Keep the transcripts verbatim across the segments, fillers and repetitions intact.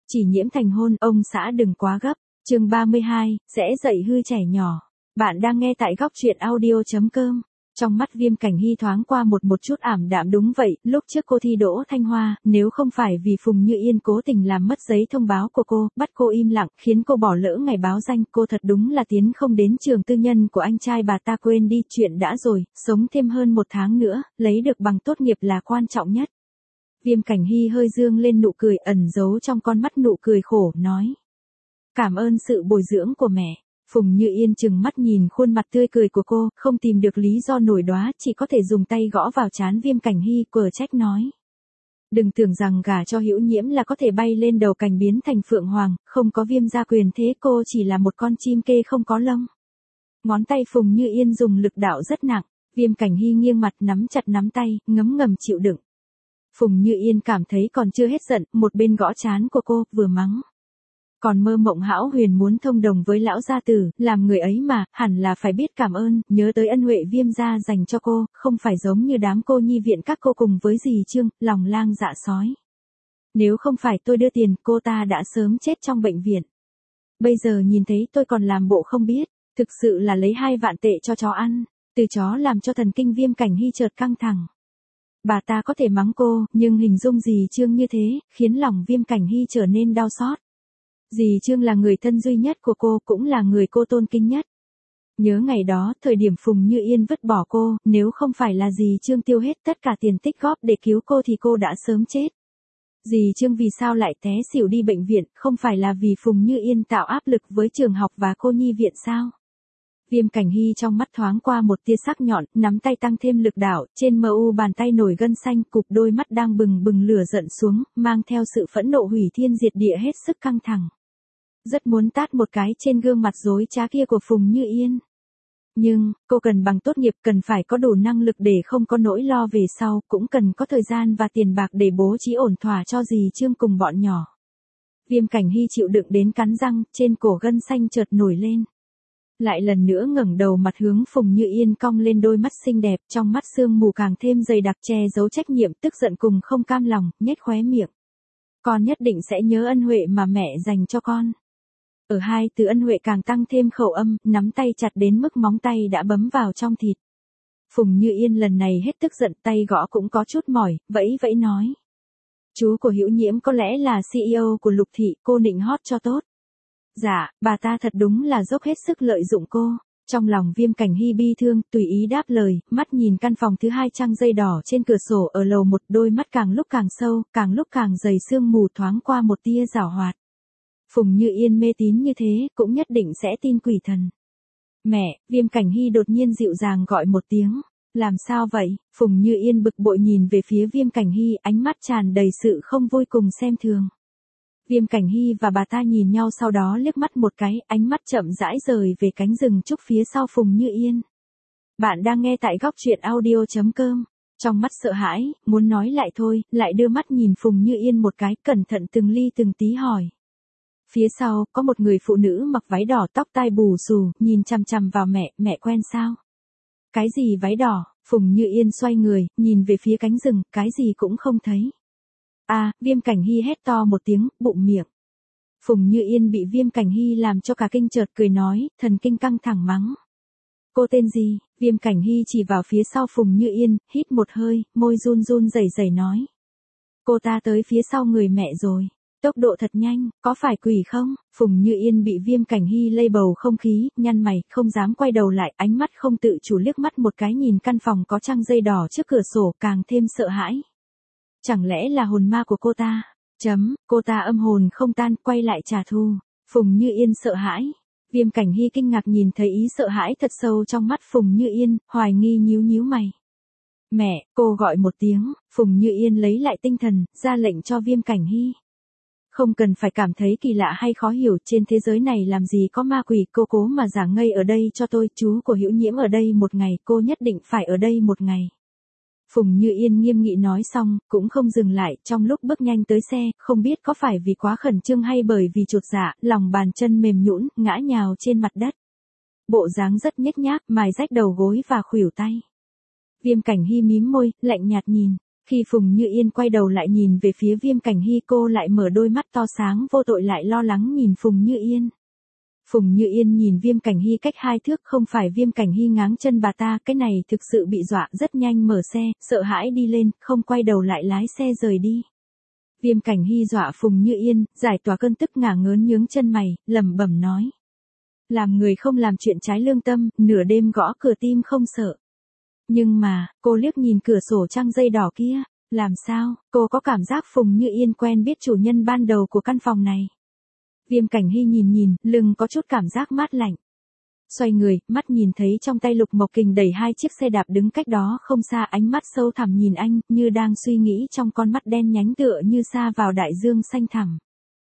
Chỉ nhiễm thành hôn, ông xã đừng quá gấp. Chương ba mươi hai, sẽ dạy hư trẻ nhỏ. Bạn đang nghe tại góc truyện audio chấm com. Trong mắt Viêm Cảnh Hy thoáng qua một một chút ảm đạm. Đúng vậy, lúc trước cô thi đỗ Thanh Hoa, nếu không phải vì Phùng Như Yên cố tình làm mất giấy thông báo của cô, bắt cô im lặng, khiến cô bỏ lỡ ngày báo danh, cô thật đúng là tiến không đến trường tư nhân của anh trai bà ta. Quên đi, chuyện đã rồi, sống thêm hơn một tháng nữa, lấy được bằng tốt nghiệp là quan trọng nhất. Viêm Cảnh Hy hơi dương lên nụ cười, ẩn giấu trong con mắt nụ cười khổ, nói. Cảm ơn sự bồi dưỡng của mẹ. Phùng Như Yên trừng mắt nhìn khuôn mặt tươi cười của cô, không tìm được lý do nổi đoá, chỉ có thể dùng tay gõ vào trán Viêm Cảnh Hy, quở trách nói. Đừng tưởng rằng gả cho Hữu Nhiễm là có thể bay lên đầu cành biến thành phượng hoàng, không có Viêm gia quyền thế, cô chỉ là một con chim kê không có lông. Ngón tay Phùng Như Yên dùng lực đạo rất nặng, Viêm Cảnh Hy nghiêng mặt nắm chặt nắm tay, ngấm ngầm chịu đựng. Phùng Như Yên cảm thấy còn chưa hết giận, một bên gõ trán của cô, vừa mắng. Còn mơ mộng hão huyền muốn thông đồng với lão gia tử, làm người ấy mà, hẳn là phải biết cảm ơn, nhớ tới ân huệ Viêm gia dành cho cô, không phải giống như đám cô nhi viện các cô cùng với dì Trương, lòng lang dạ sói. Nếu không phải tôi đưa tiền, cô ta đã sớm chết trong bệnh viện. Bây giờ nhìn thấy tôi còn làm bộ không biết, thực sự là lấy hai vạn tệ cho chó ăn, từ chó làm cho thần kinh Viêm Cảnh Hy chợt căng thẳng. Bà ta có thể mắng cô, nhưng hình dung dì Trương như thế, khiến lòng Viêm Cảnh Hy trở nên đau xót. Dì Trương là người thân duy nhất của cô, cũng là người cô tôn kính nhất. Nhớ ngày đó, thời điểm Phùng Như Yên vứt bỏ cô, nếu không phải là dì Trương tiêu hết tất cả tiền tích góp để cứu cô thì cô đã sớm chết. Dì Trương vì sao lại té xỉu đi bệnh viện, không phải là vì Phùng Như Yên tạo áp lực với trường học và cô nhi viện sao? Viêm Cảnh Hy trong mắt thoáng qua một tia sắc nhọn, nắm tay tăng thêm lực đạo, trên mờ u bàn tay nổi gân xanh, cục đôi mắt đang bừng bừng lửa giận xuống, mang theo sự phẫn nộ hủy thiên diệt địa hết sức căng thẳng. Rất muốn tát một cái trên gương mặt dối trá kia của Phùng Như Yên. Nhưng, cô cần bằng tốt nghiệp, cần phải có đủ năng lực để không có nỗi lo về sau, cũng cần có thời gian và tiền bạc để bố trí ổn thỏa cho dì Trương cùng bọn nhỏ. Viêm Cảnh Hy chịu đựng đến cắn răng, trên cổ gân xanh chợt nổi lên. Lại lần nữa ngẩng đầu mặt hướng Phùng Như Yên, cong lên đôi mắt xinh đẹp, trong mắt sương mù càng thêm dày đặc che giấu trách nhiệm, tức giận cùng không cam lòng, nhếch khóe miệng. Con nhất định sẽ nhớ ân huệ mà mẹ dành cho con. Ở hai từ ân huệ càng tăng thêm khẩu âm, nắm tay chặt đến mức móng tay đã bấm vào trong thịt. Phùng Như Yên lần này hết tức giận, tay gõ cũng có chút mỏi, vẫy vẫy nói. Chú của Hữu Nhiễm có lẽ là xê e ô của Lục Thị, cô nịnh hót cho tốt. Dạ, bà ta thật đúng là dốc hết sức lợi dụng cô. Trong lòng Viêm Cảnh Hy bi thương, tùy ý đáp lời, mắt nhìn căn phòng thứ hai trăng dây đỏ trên cửa sổ ở lầu một, đôi mắt càng lúc càng sâu, càng lúc càng dày sương mù, thoáng qua một tia giảo hoạt. Phùng Như Yên mê tín như thế, cũng nhất định sẽ tin quỷ thần. Mẹ, Viêm Cảnh Hy đột nhiên dịu dàng gọi một tiếng. Làm sao vậy? Phùng Như Yên bực bội nhìn về phía Viêm Cảnh Hy, ánh mắt tràn đầy sự không vui cùng xem thường. Viêm Cảnh Hy và bà ta nhìn nhau, sau đó liếc mắt một cái, ánh mắt chậm rãi rời về cánh rừng trúc phía sau Phùng Như Yên. Bạn đang nghe tại góc truyện audio chấm com. Trong mắt sợ hãi, muốn nói lại thôi, lại đưa mắt nhìn Phùng Như Yên một cái, cẩn thận từng ly từng tí hỏi. Phía sau, có một người phụ nữ mặc váy đỏ, tóc tai bù xù, nhìn chằm chằm vào mẹ, mẹ quen sao? Cái gì váy đỏ? Phùng Như Yên xoay người, nhìn về phía cánh rừng, cái gì cũng không thấy. À, Viêm Cảnh Hy hét to một tiếng, bụng miệng. Phùng Như Yên bị Viêm Cảnh Hy làm cho cả kinh, chợt cười nói, thần kinh căng thẳng mắng. Cô tên gì? Viêm Cảnh Hy chỉ vào phía sau Phùng Như Yên, hít một hơi, môi run run rẩy rẩy nói. Cô ta tới phía sau người mẹ rồi. Tốc độ thật nhanh, có phải quỷ không? Phùng Như Yên bị Viêm Cảnh Hy lây bầu không khí, nhăn mày, không dám quay đầu lại, ánh mắt không tự chủ liếc mắt một cái nhìn căn phòng có trăng dây đỏ trước cửa sổ, càng thêm sợ hãi. Chẳng lẽ là hồn ma của cô ta? Chấm, cô ta âm hồn không tan, quay lại trả thù. Phùng Như Yên sợ hãi. Viêm Cảnh Hy kinh ngạc nhìn thấy ý sợ hãi thật sâu trong mắt Phùng Như Yên, hoài nghi nhíu nhíu mày. Mẹ, cô gọi một tiếng, Phùng Như Yên lấy lại tinh thần, ra lệnh cho Viêm Cảnh Hy. Không cần phải cảm thấy kỳ lạ hay khó hiểu, trên thế giới này làm gì có ma quỷ, cô cố mà giả ngây ở đây cho tôi, chú của Hữu Nhiễm ở đây một ngày, cô nhất định phải ở đây một ngày. Phùng Như Yên nghiêm nghị nói xong, cũng không dừng lại, trong lúc bước nhanh tới xe, không biết có phải vì quá khẩn trương hay bởi vì chột dạ, lòng bàn chân mềm nhũn, ngã nhào trên mặt đất. Bộ dáng rất nhếch nhác, mài rách đầu gối và khuỷu tay. Viêm Cảnh Hy mím môi, lạnh nhạt nhìn. Khi Phùng Như Yên quay đầu lại nhìn về phía Viêm Cảnh Hy, cô lại mở đôi mắt to sáng vô tội lại lo lắng nhìn Phùng Như Yên. Phùng Như Yên nhìn Viêm Cảnh Hy cách hai thước, không phải Viêm Cảnh Hy ngáng chân bà ta, cái này thực sự bị dọa, rất nhanh mở xe, sợ hãi đi lên, không quay đầu lại lái xe rời đi. Viêm Cảnh Hy dọa Phùng Như Yên, giải tỏa cơn tức ngả ngớn nhướng chân mày, lẩm bẩm nói. Làm người không làm chuyện trái lương tâm, nửa đêm gõ cửa tim không sợ. Nhưng mà, cô liếc nhìn cửa sổ trăng dây đỏ kia, làm sao, cô có cảm giác Phùng Như Yên quen biết chủ nhân ban đầu của căn phòng này. Viêm Cảnh Hy nhìn nhìn, lưng có chút cảm giác mát lạnh. Xoay người, mắt nhìn thấy trong tay Lục Mộc Kình đẩy hai chiếc xe đạp đứng cách đó không xa, ánh mắt sâu thẳm nhìn anh, như đang suy nghĩ, trong con mắt đen nhánh tựa như xa vào đại dương xanh thẳm.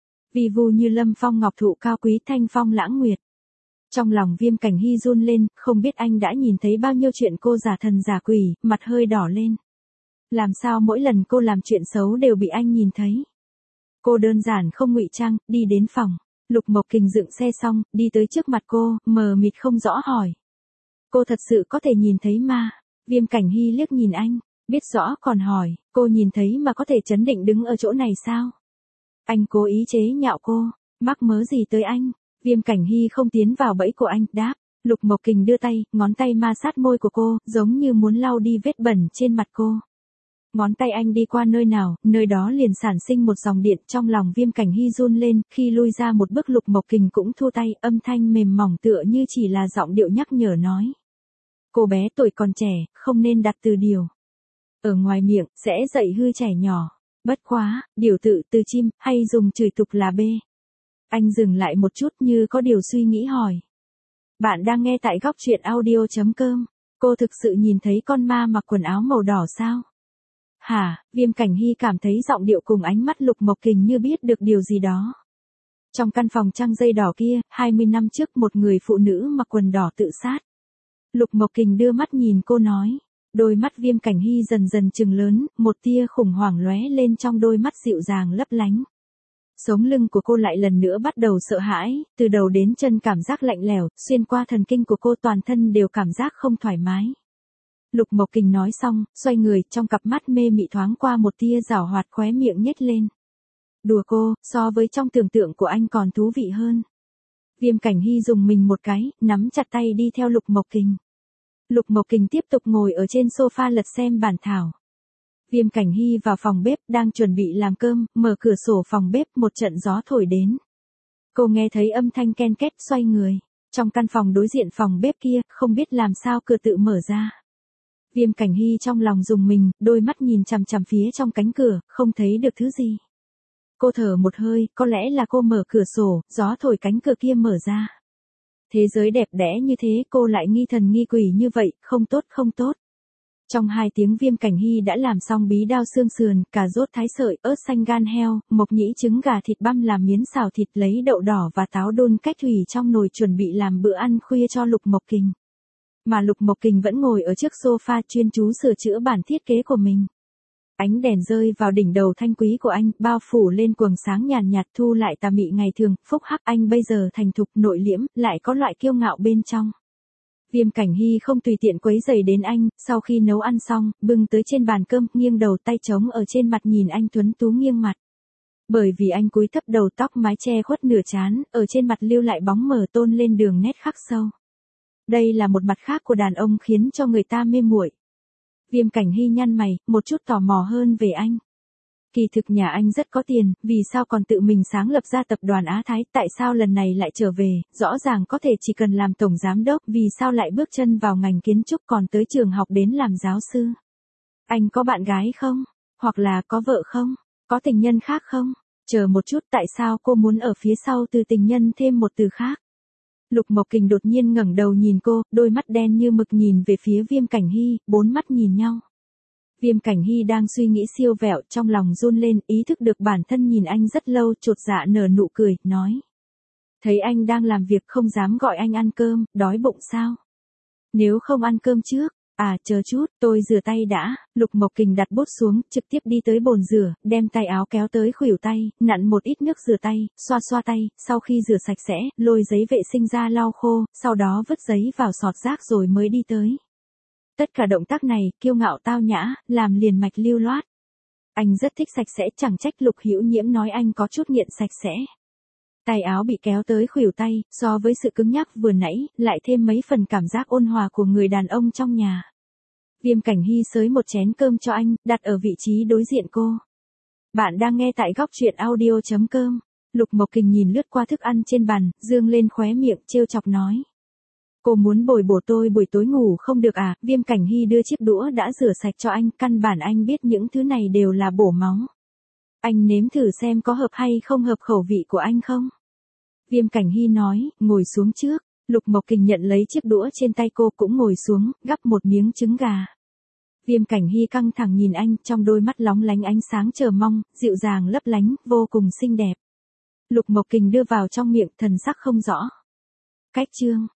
Vi vu như lâm phong ngọc thụ cao quý thanh phong lãng nguyệt. Trong lòng Viêm Cảnh Hy run lên, không biết anh đã nhìn thấy bao nhiêu chuyện cô giả thần giả quỷ, mặt hơi đỏ lên. Làm sao mỗi lần cô làm chuyện xấu đều bị anh nhìn thấy. Cô đơn giản không ngụy trang, đi đến phòng. Lục Mộc Kình dựng xe xong, đi tới trước mặt cô, mờ mịt không rõ hỏi. Cô thật sự có thể nhìn thấy ma? Viêm Cảnh Hy liếc nhìn anh, biết rõ còn hỏi, cô nhìn thấy mà có thể trấn định đứng ở chỗ này sao? Anh cố ý chế nhạo cô, mắc mớ gì tới anh? Viêm Cảnh Hy không tiến vào bẫy của anh, đáp. Lục Mộc Kình đưa tay, ngón tay ma sát môi của cô, giống như muốn lau đi vết bẩn trên mặt cô. Ngón tay anh đi qua nơi nào, nơi đó liền sản sinh một dòng điện, trong lòng Viêm Cảnh Hy run lên, khi lui ra một bước Lục Mộc Kình cũng thua tay, âm thanh mềm mỏng tựa như chỉ là giọng điệu nhắc nhở nói. Cô bé tuổi còn trẻ, không nên đặt từ điều. Ở ngoài miệng, sẽ dạy hư trẻ nhỏ. Bất quá, điều tự từ chim, hay dùng chửi tục là bê. Anh dừng lại một chút như có điều suy nghĩ hỏi. Bạn đang nghe tại góc truyện audio chấm com. Cô thực sự nhìn thấy con ma mặc quần áo màu đỏ sao? Hả, Viêm Cảnh Hy cảm thấy giọng điệu cùng ánh mắt Lục Mộc Kình như biết được điều gì đó. Trong căn phòng trăng dây đỏ kia, hai mươi năm trước một người phụ nữ mặc quần đỏ tự sát. Lục Mộc Kình đưa mắt nhìn cô nói. Đôi mắt Viêm Cảnh Hy dần dần trừng lớn, một tia khủng hoảng lóe lên trong đôi mắt dịu dàng lấp lánh. Sống lưng của cô lại lần nữa bắt đầu sợ hãi, từ đầu đến chân cảm giác lạnh lẽo, xuyên qua thần kinh của cô, toàn thân đều cảm giác không thoải mái. Lục Mộc Kình nói xong, xoay người, trong cặp mắt mê mị thoáng qua một tia giảo hoạt, khóe miệng nhếch lên. Đùa cô, so với trong tưởng tượng của anh còn thú vị hơn. Viêm Cảnh Hy dùng mình một cái, nắm chặt tay đi theo Lục Mộc Kình. Lục Mộc Kình tiếp tục ngồi ở trên sofa lật xem bản thảo. Viêm Cảnh Hy vào phòng bếp, đang chuẩn bị làm cơm, mở cửa sổ phòng bếp, một trận gió thổi đến. Cô nghe thấy âm thanh ken két, xoay người. Trong căn phòng đối diện phòng bếp kia, không biết làm sao cửa tự mở ra. Viêm Cảnh Hy trong lòng rùng mình, đôi mắt nhìn chằm chằm phía trong cánh cửa, không thấy được thứ gì. Cô thở một hơi, có lẽ là cô mở cửa sổ, gió thổi cánh cửa kia mở ra. Thế giới đẹp đẽ như thế, cô lại nghi thần nghi quỷ như vậy, không tốt không tốt. Trong hai tiếng Viêm Cảnh Hy đã làm xong bí đao xương sườn, cà rốt thái sợi, ớt xanh gan heo, mộc nhĩ trứng gà thịt băm làm miến xào thịt, lấy đậu đỏ và táo đun cách thủy trong nồi chuẩn bị làm bữa ăn khuya cho Lục Mộc Kình. Mà Lục Mộc Kình vẫn ngồi ở trước sofa chuyên chú sửa chữa bản thiết kế của mình. Ánh đèn rơi vào đỉnh đầu thanh quý của anh, bao phủ lên quầng sáng nhàn nhạt, thu lại tà mị ngày thường, phúc hắc anh bây giờ thành thục nội liễm, lại có loại kiêu ngạo bên trong. Viêm Cảnh Hy không tùy tiện quấy rầy đến anh, sau khi nấu ăn xong, bưng tới trên bàn cơm, nghiêng đầu tay trống ở trên mặt nhìn anh tuấn tú nghiêng mặt. Bởi vì anh cúi thấp đầu, tóc mái che khuất nửa trán, ở trên mặt lưu lại bóng mờ tôn lên đường nét khắc sâu. Đây là một mặt khác của đàn ông khiến cho người ta mê muội. Viêm Cảnh Hy nhăn mày, một chút tò mò hơn về anh. Kỳ thực nhà anh rất có tiền, vì sao còn tự mình sáng lập ra tập đoàn Á Thái, tại sao lần này lại trở về, rõ ràng có thể chỉ cần làm tổng giám đốc, vì sao lại bước chân vào ngành kiến trúc còn tới trường học đến làm giáo sư. Anh có bạn gái không? Hoặc là có vợ không? Có tình nhân khác không? Chờ một chút, tại sao cô muốn ở phía sau từ tình nhân thêm một từ khác? Lục Mộc Kình đột nhiên ngẩng đầu nhìn cô, đôi mắt đen như mực nhìn về phía Viêm Cảnh Hy, bốn mắt nhìn nhau. Viêm Cảnh Hy đang suy nghĩ siêu vẹo, trong lòng run lên, ý thức được bản thân nhìn anh rất lâu, chột dạ nở nụ cười, nói. Thấy anh đang làm việc không dám gọi anh ăn cơm, đói bụng sao? Nếu không ăn cơm trước, à chờ chút, tôi rửa tay đã. Lục Mộc Kình đặt bút xuống, trực tiếp đi tới bồn rửa, đem tay áo kéo tới khuỷu tay, nặn một ít nước rửa tay, xoa xoa tay, sau khi rửa sạch sẽ, lôi giấy vệ sinh ra lau khô, sau đó vứt giấy vào sọt rác rồi mới đi tới. Tất cả động tác này, kiêu ngạo tao nhã, làm liền mạch lưu loát. Anh rất thích sạch sẽ, chẳng trách Lục Hữu Nhiễm nói anh có chút nghiện sạch sẽ. Tay áo bị kéo tới khuỷu tay, so với sự cứng nhắc vừa nãy, lại thêm mấy phần cảm giác ôn hòa của người đàn ông trong nhà. Viêm Cảnh Hy xới một chén cơm cho anh, đặt ở vị trí đối diện cô. Bạn đang nghe tại góc truyện audio chấm com. Lục Mộc Kình nhìn lướt qua thức ăn trên bàn, dương lên khóe miệng, trêu chọc nói. Cô muốn bồi bổ tôi buổi tối ngủ không được à? Viêm Cảnh Hy đưa chiếc đũa đã rửa sạch cho anh, căn bản anh biết những thứ này đều là bổ máu. Anh nếm thử xem có hợp hay không hợp khẩu vị của anh không? Viêm Cảnh Hy nói, ngồi xuống trước. Lục Mộc Kình nhận lấy chiếc đũa trên tay cô cũng ngồi xuống, gắp một miếng trứng gà. Viêm Cảnh Hy căng thẳng nhìn anh, trong đôi mắt lóng lánh ánh sáng chờ mong, dịu dàng lấp lánh, vô cùng xinh đẹp. Lục Mộc Kình đưa vào trong miệng, thần sắc không rõ. Cách chương.